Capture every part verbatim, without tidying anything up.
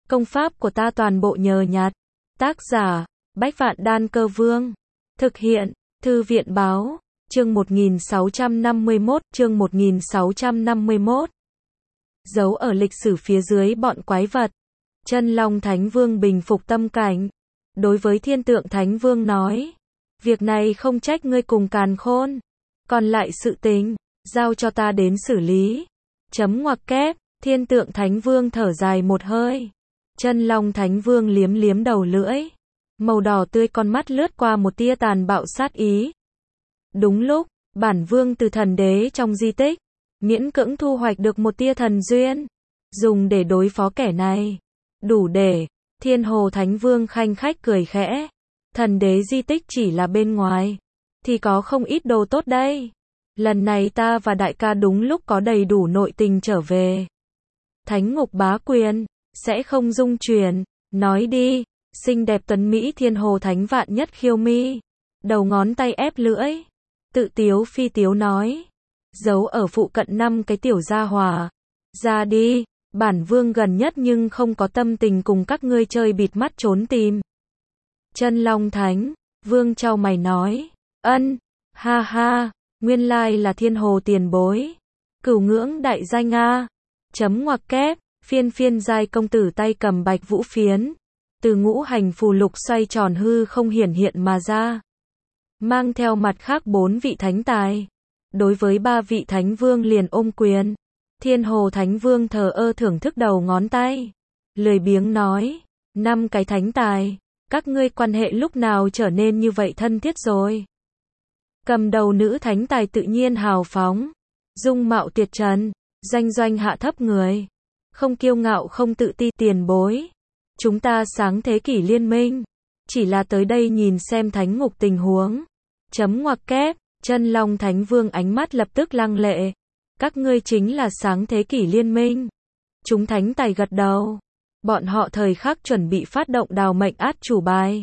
Công pháp của ta toàn bộ nhờ nhặt. Tác giả, Bách Vạn Đan Cơ Vương. Thực hiện, Thư viện Báo. Chương một nghìn sáu trăm năm mươi mốt, chương một nghìn sáu trăm năm mươi mốt. Giấu ở lịch sử phía dưới bọn quái vật. Chân Long Thánh Vương bình phục tâm cảnh. Đối với Thiên Tượng Thánh Vương nói, việc này không trách ngươi cùng Càn Khôn, còn lại sự tình, giao cho ta đến xử lý. Chấm ngoặc kép, Thiên Tượng Thánh Vương thở dài một hơi. Chân Long Thánh Vương liếm liếm đầu lưỡi. Màu đỏ tươi con mắt lướt qua một tia tàn bạo sát ý. Đúng lúc, bản vương từ thần đế trong di tích, miễn cưỡng thu hoạch được một tia thần duyên, dùng để đối phó kẻ này. Đủ để, Thiên Hồ Thánh Vương khanh khách cười khẽ. Thần đế di tích chỉ là bên ngoài, thì có không ít đồ tốt đây. Lần này ta và đại ca đúng lúc có đầy đủ nội tình trở về. Thánh ngục bá quyền, sẽ không dung chuyển, nói đi. Xinh đẹp tuấn Mỹ Thiên Hồ Thánh Vạn Nhất khiêu mi, đầu ngón tay ép lưỡi, tự tiếu phi tiếu nói, giấu ở phụ cận năm cái tiểu gia hỏa, ra đi, bản vương gần nhất nhưng không có tâm tình cùng các ngươi chơi bịt mắt trốn tìm. Chân Long Thánh Vương chau mày nói, ân, ha ha, nguyên lai là Thiên Hồ tiền bối, cửu ngưỡng đại danh a. Chấm ngoặc kép, phiên phiên giai công tử tay cầm bạch vũ phiến, từ ngũ hành phù lục xoay tròn hư không hiển hiện mà ra, mang theo mặt khác bốn vị thánh tài. Đối với ba vị thánh vương liền ôm quyền. Thiên Hồ Thánh Vương thờ ơ thưởng thức đầu ngón tay, lười biếng nói, năm cái thánh tài, các ngươi quan hệ lúc nào trở nên như vậy thân thiết rồi? Cầm đầu nữ thánh tài tự nhiên hào phóng, dung mạo tuyệt trần, danh doanh hạ thấp người, không kiêu ngạo không tự ti. Tiền bối, chúng ta sáng thế kỷ liên minh, chỉ là tới đây nhìn xem thánh ngục tình huống. Chấm ngoặc kép, Chân Long Thánh Vương ánh mắt lập tức lăng lệ. Các ngươi chính là sáng thế kỷ liên minh. Chúng thánh tài gật đầu. Bọn họ thời khắc chuẩn bị phát động đào mệnh át chủ bài.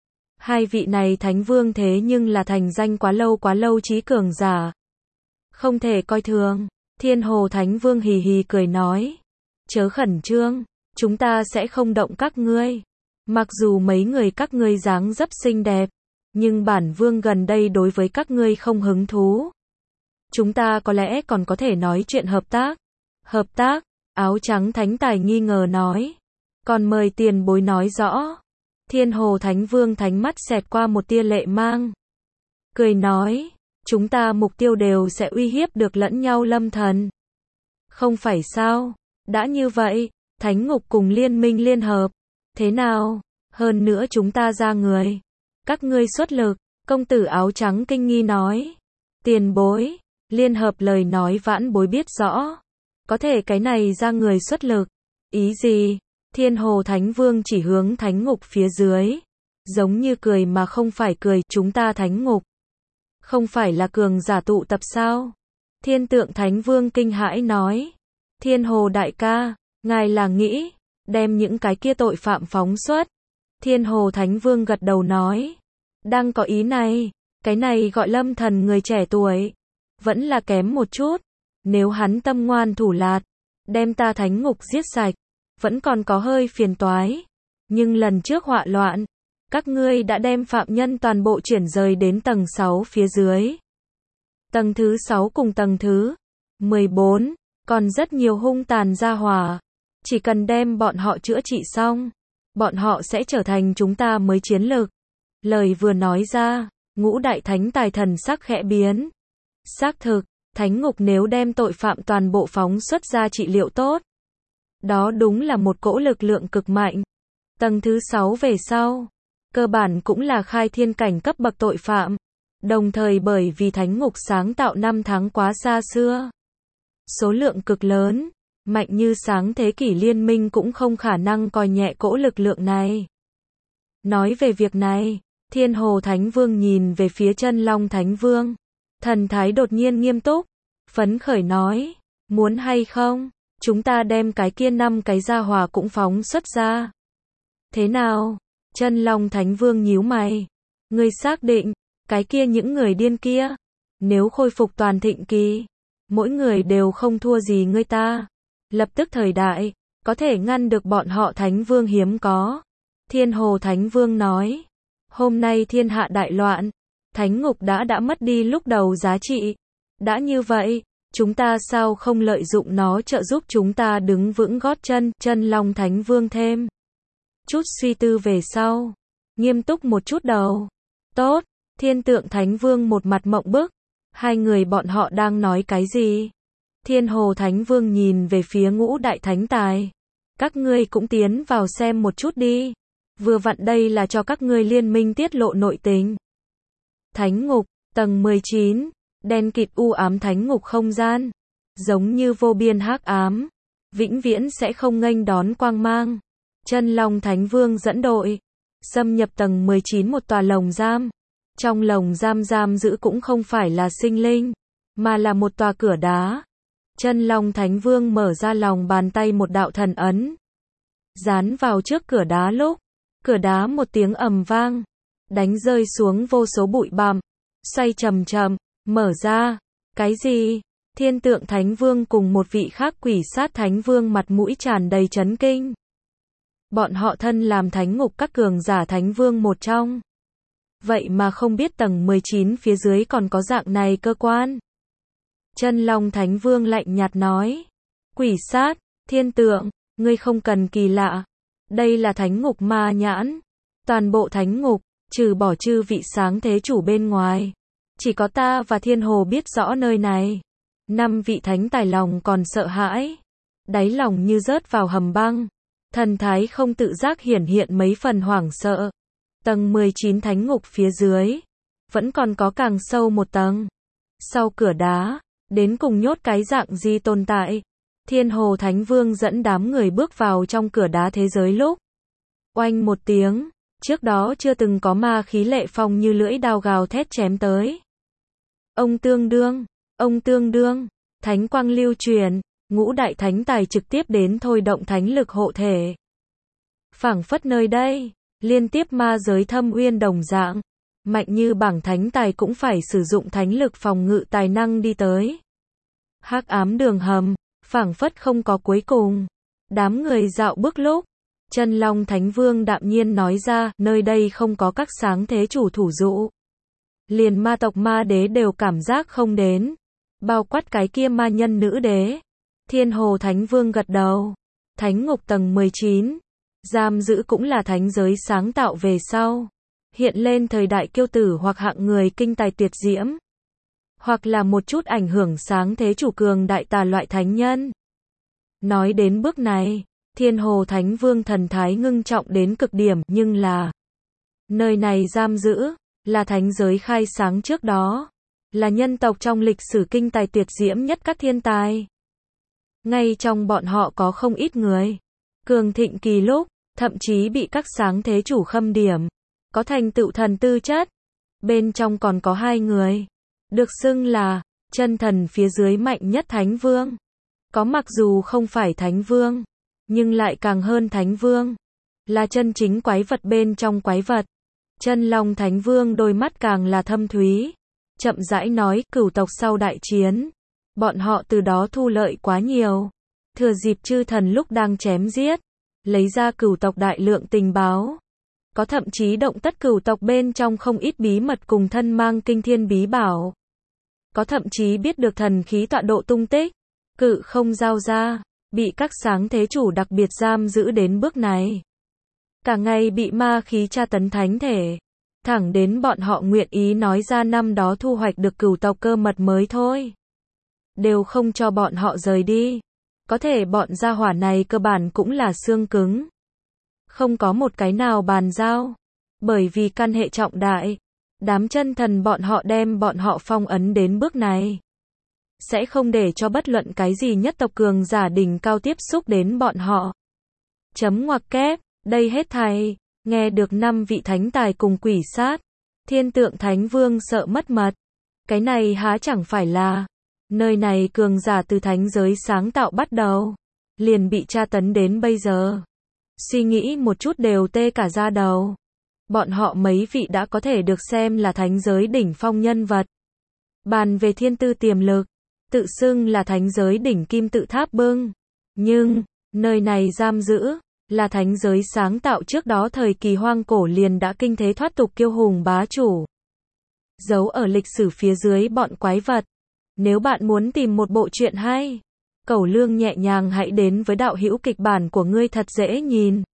Hai vị này thánh vương thế nhưng là thành danh quá lâu quá lâu trí cường giả, không thể coi thường. Thiên Hồ Thánh Vương hì hì cười nói, chớ khẩn trương, chúng ta sẽ không động các ngươi. Mặc dù mấy người các ngươi dáng dấp xinh đẹp, nhưng bản vương gần đây đối với các ngươi không hứng thú. Chúng ta có lẽ còn có thể nói chuyện hợp tác. Hợp tác? Áo trắng thánh tài nghi ngờ nói. Còn mời tiền bối nói rõ. Thiên Hồ Thánh Vương thánh mắt xẹt qua một tia lệ mang, cười nói, chúng ta mục tiêu đều sẽ uy hiếp được lẫn nhau lâm thần. Không phải sao? Đã như vậy, thánh ngục cùng liên minh liên hợp. Thế nào? Hơn nữa chúng ta ra người, các ngươi xuất lực. Công tử áo trắng kinh nghi nói, tiền bối, liên hợp lời nói vãn bối biết rõ. Có thể cái này ra người xuất lực. Ý gì? Thiên Hồ Thánh Vương chỉ hướng thánh ngục phía dưới, giống như cười mà không phải cười. Chúng ta thánh ngục, không phải là cường giả tụ tập sao? Thiên Tượng Thánh Vương kinh hãi nói, Thiên Hồ đại ca, ngài là nghĩ đem những cái kia tội phạm phóng xuất? Thiên Hồ Thánh Vương gật đầu nói, đang có ý này. Cái này gọi lâm thần người trẻ tuổi, vẫn là kém một chút. Nếu hắn tâm ngoan thủ lạt, đem ta thánh ngục giết sạch, vẫn còn có hơi phiền toái. Nhưng lần trước họa loạn, các ngươi đã đem phạm nhân toàn bộ chuyển rời đến tầng sáu phía dưới. Tầng thứ sáu cùng tầng thứ mười bốn, còn rất nhiều hung tàn gia hỏa. Chỉ cần đem bọn họ chữa trị xong, bọn họ sẽ trở thành chúng ta mới chiến lực. Lời vừa nói ra, ngũ đại thánh tài thần sắc khẽ biến. Xác thực, thánh ngục nếu đem tội phạm toàn bộ phóng xuất ra trị liệu tốt, đó đúng là một cỗ lực lượng cực mạnh. Tầng thứ sáu về sau, cơ bản cũng là khai thiên cảnh cấp bậc tội phạm. Đồng thời bởi vì thánh ngục sáng tạo năm tháng quá xa xưa, số lượng cực lớn, mạnh như sáng thế kỷ liên minh cũng không khả năng coi nhẹ cỗ lực lượng này. Nói về việc này, Thiên Hồ Thánh Vương nhìn về phía Chân Long Thánh Vương, thần thái đột nhiên nghiêm túc, phấn khởi nói, muốn hay không, chúng ta đem cái kia năm cái gia hỏa cũng phóng xuất ra. Thế nào? Chân Long Thánh Vương nhíu mày, ngươi xác định, cái kia những người điên kia, nếu khôi phục toàn thịnh kỳ, mỗi người đều không thua gì ngươi ta. Lập tức thời đại, có thể ngăn được bọn họ Thánh Vương hiếm có. Thiên Hồ Thánh Vương nói, hôm nay thiên hạ đại loạn, Thánh Ngục đã đã mất đi lúc đầu giá trị. Đã như vậy, chúng ta sao không lợi dụng nó trợ giúp chúng ta đứng vững gót chân. Chân Long Thánh Vương thêm chút suy tư về sau, nghiêm túc một chút đầu. Tốt, Thiên Tượng Thánh Vương một mặt mộng bức, hai người bọn họ đang nói cái gì? Thiên Hồ Thánh Vương nhìn về phía Ngũ Đại Thánh Tài. Các ngươi cũng tiến vào xem một chút đi. Vừa vặn đây là cho các ngươi liên minh tiết lộ nội tình. Thánh Ngục, tầng mười chín, đen kịt u ám thánh ngục không gian, giống như vô biên hắc ám, vĩnh viễn sẽ không nghênh đón quang mang. Chân Long Thánh Vương dẫn đội, xâm nhập tầng mười chín một tòa lồng giam. Trong lồng giam giam giữ cũng không phải là sinh linh, mà là một tòa cửa đá. Chân Long Thánh Vương mở ra lòng bàn tay một đạo thần ấn, dán vào trước cửa đá lúc, cửa đá một tiếng ầm vang, đánh rơi xuống vô số bụi bặm, xoay chậm chậm, mở ra. Cái gì? Thiên Tượng Thánh Vương cùng một vị khác Quỷ Sát Thánh Vương mặt mũi tràn đầy chấn kinh. Bọn họ thân làm Thánh Ngục các cường giả Thánh Vương một trong. Vậy mà không biết tầng mười chín phía dưới còn có dạng này cơ quan. Chân Long Thánh Vương lạnh nhạt nói. Quỷ Sát, Thiên Tượng, ngươi không cần kỳ lạ. Đây là Thánh Ngục ma nhãn. Toàn bộ Thánh Ngục, trừ bỏ chư vị sáng thế chủ bên ngoài, chỉ có ta và Thiên Hồ biết rõ nơi này. Năm vị thánh tài lòng còn sợ hãi, đáy lòng như rớt vào hầm băng, thần thái không tự giác hiển hiện mấy phần hoảng sợ. Tầng mười chín Thánh Ngục phía dưới, vẫn còn có càng sâu một tầng. Sau cửa đá, đến cùng nhốt cái dạng gì tồn tại? Thiên Hồ Thánh Vương dẫn đám người bước vào trong cửa đá thế giới lúc. Oanh một tiếng, trước đó chưa từng có ma khí lệ phong như lưỡi đao gào thét chém tới. Ông tương đương, ông tương đương, thánh quang lưu truyền, ngũ đại thánh tài trực tiếp đến thôi động thánh lực hộ thể. Phảng phất nơi đây, liên tiếp ma giới thâm uyên đồng dạng, mạnh như bảng thánh tài cũng phải sử dụng thánh lực phòng ngự tài năng đi tới. Hắc ám đường hầm, phảng phất không có cuối cùng. Đám người dạo bước lúc, Chân Long Thánh Vương đạm nhiên nói ra, nơi đây không có các sáng thế chủ thủ dụ. Liền ma tộc ma đế đều cảm giác không đến. Bao quát cái kia ma nhân nữ đế. Thiên Hồ Thánh Vương gật đầu. Thánh Ngục tầng mười chín. Giam giữ cũng là thánh giới sáng tạo về sau. Hiện lên thời đại kiêu tử hoặc hạng người kinh tài tuyệt diễm. Hoặc là một chút ảnh hưởng sáng thế chủ cường đại tà loại thánh nhân. Nói đến bước này, Thiên Hồ Thánh Vương thần thái ngưng trọng đến cực điểm, nhưng là nơi này giam giữ, là thánh giới khai sáng trước đó, là nhân tộc trong lịch sử kinh tài tuyệt diễm nhất các thiên tài. Ngay trong bọn họ có không ít người, cường thịnh kỳ lúc, thậm chí bị các sáng thế chủ khâm điểm, có thành tựu thần tư chất. Bên trong còn có hai người, được xưng là chân thần phía dưới mạnh nhất Thánh Vương. Có mặc dù không phải Thánh Vương, nhưng lại càng hơn Thánh Vương, là chân chính quái vật bên trong quái vật. Chân Long Thánh Vương đôi mắt càng là thâm thúy, chậm rãi nói, cửu tộc sau đại chiến, bọn họ từ đó thu lợi quá nhiều. Thừa dịp chư thần lúc đang chém giết, lấy ra cửu tộc đại lượng tình báo. Có thậm chí động tất cửu tộc bên trong không ít bí mật cùng thân mang kinh thiên bí bảo. Có thậm chí biết được thần khí tọa độ tung tích, cự không giao ra, bị các sáng thế chủ đặc biệt giam giữ đến bước này. Cả ngày bị ma khí tra tấn thánh thể, thẳng đến bọn họ nguyện ý nói ra năm đó thu hoạch được cửu tộc cơ mật mới thôi. Đều không cho bọn họ rời đi. Có thể bọn gia hỏa này cơ bản cũng là xương cứng. Không có một cái nào bàn giao. Bởi vì căn hệ trọng đại, đám chân thần bọn họ đem bọn họ phong ấn đến bước này. Sẽ không để cho bất luận cái gì nhất tộc cường giả đỉnh cao tiếp xúc đến bọn họ. Chấm ngoặc kép, đây hết thảy, nghe được năm vị thánh tài cùng quỷ sát. Thiên Tượng Thánh Vương sợ mất mật. Cái này há chẳng phải là, nơi này cường giả từ thánh giới sáng tạo bắt đầu, liền bị tra tấn đến bây giờ. Suy nghĩ một chút đều tê cả da đầu. Bọn họ mấy vị đã có thể được xem là thánh giới đỉnh phong nhân vật. Bàn về thiên tư tiềm lực, tự xưng là thánh giới đỉnh kim tự tháp bưng. Nhưng, Nơi này giam giữ, là thánh giới sáng tạo trước đó thời kỳ hoang cổ liền đã kinh thế thoát tục kiêu hùng bá chủ. Giấu ở lịch sử phía dưới bọn quái vật. Nếu bạn muốn tìm một bộ truyện hay, cẩu lương nhẹ nhàng hãy đến với đạo hữu kịch bản của ngươi thật dễ nhìn.